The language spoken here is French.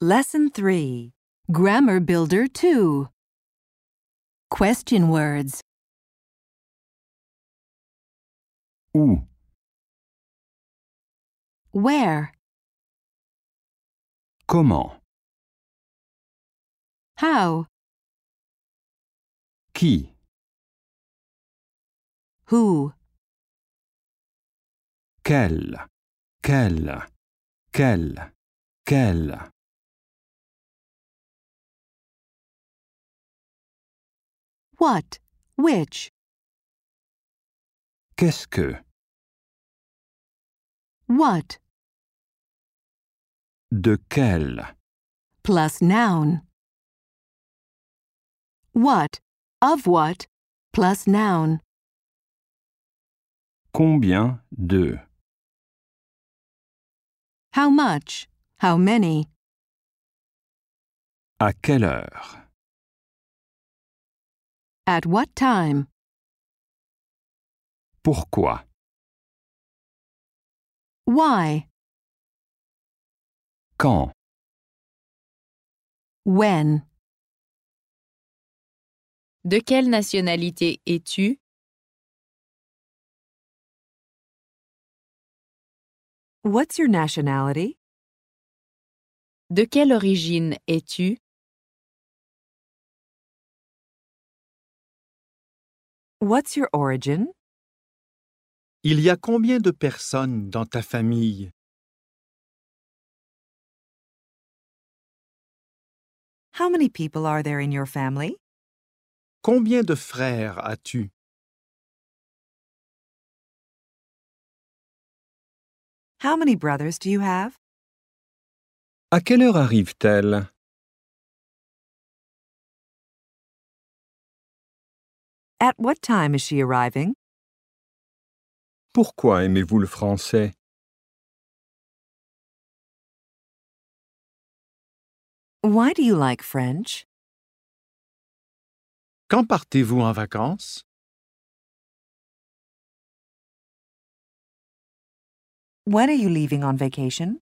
Lesson 3. Grammar Builder 2. Question words. Où? Where? Comment? How? Qui? Who? Quel? Quel? Quel? Quel? What? Which? Qu'est-ce que? What? De quel? Plus noun. What? Of what? Plus noun. Combien de? How much? How many? À quelle heure? At what time? Pourquoi? Why? Quand? When? De quelle nationalité es-tu? What's your nationality? De quelle origine es-tu? What's your origin? Il y a combien de personnes dans ta famille? How many people are there in your family? Combien de frères as-tu? How many brothers do you have? À quelle heure arrive-t-elle? At what time is she arriving? Pourquoi aimez-vous le français? Why do you like French? Quand partez-vous en vacances? When are you leaving on vacation?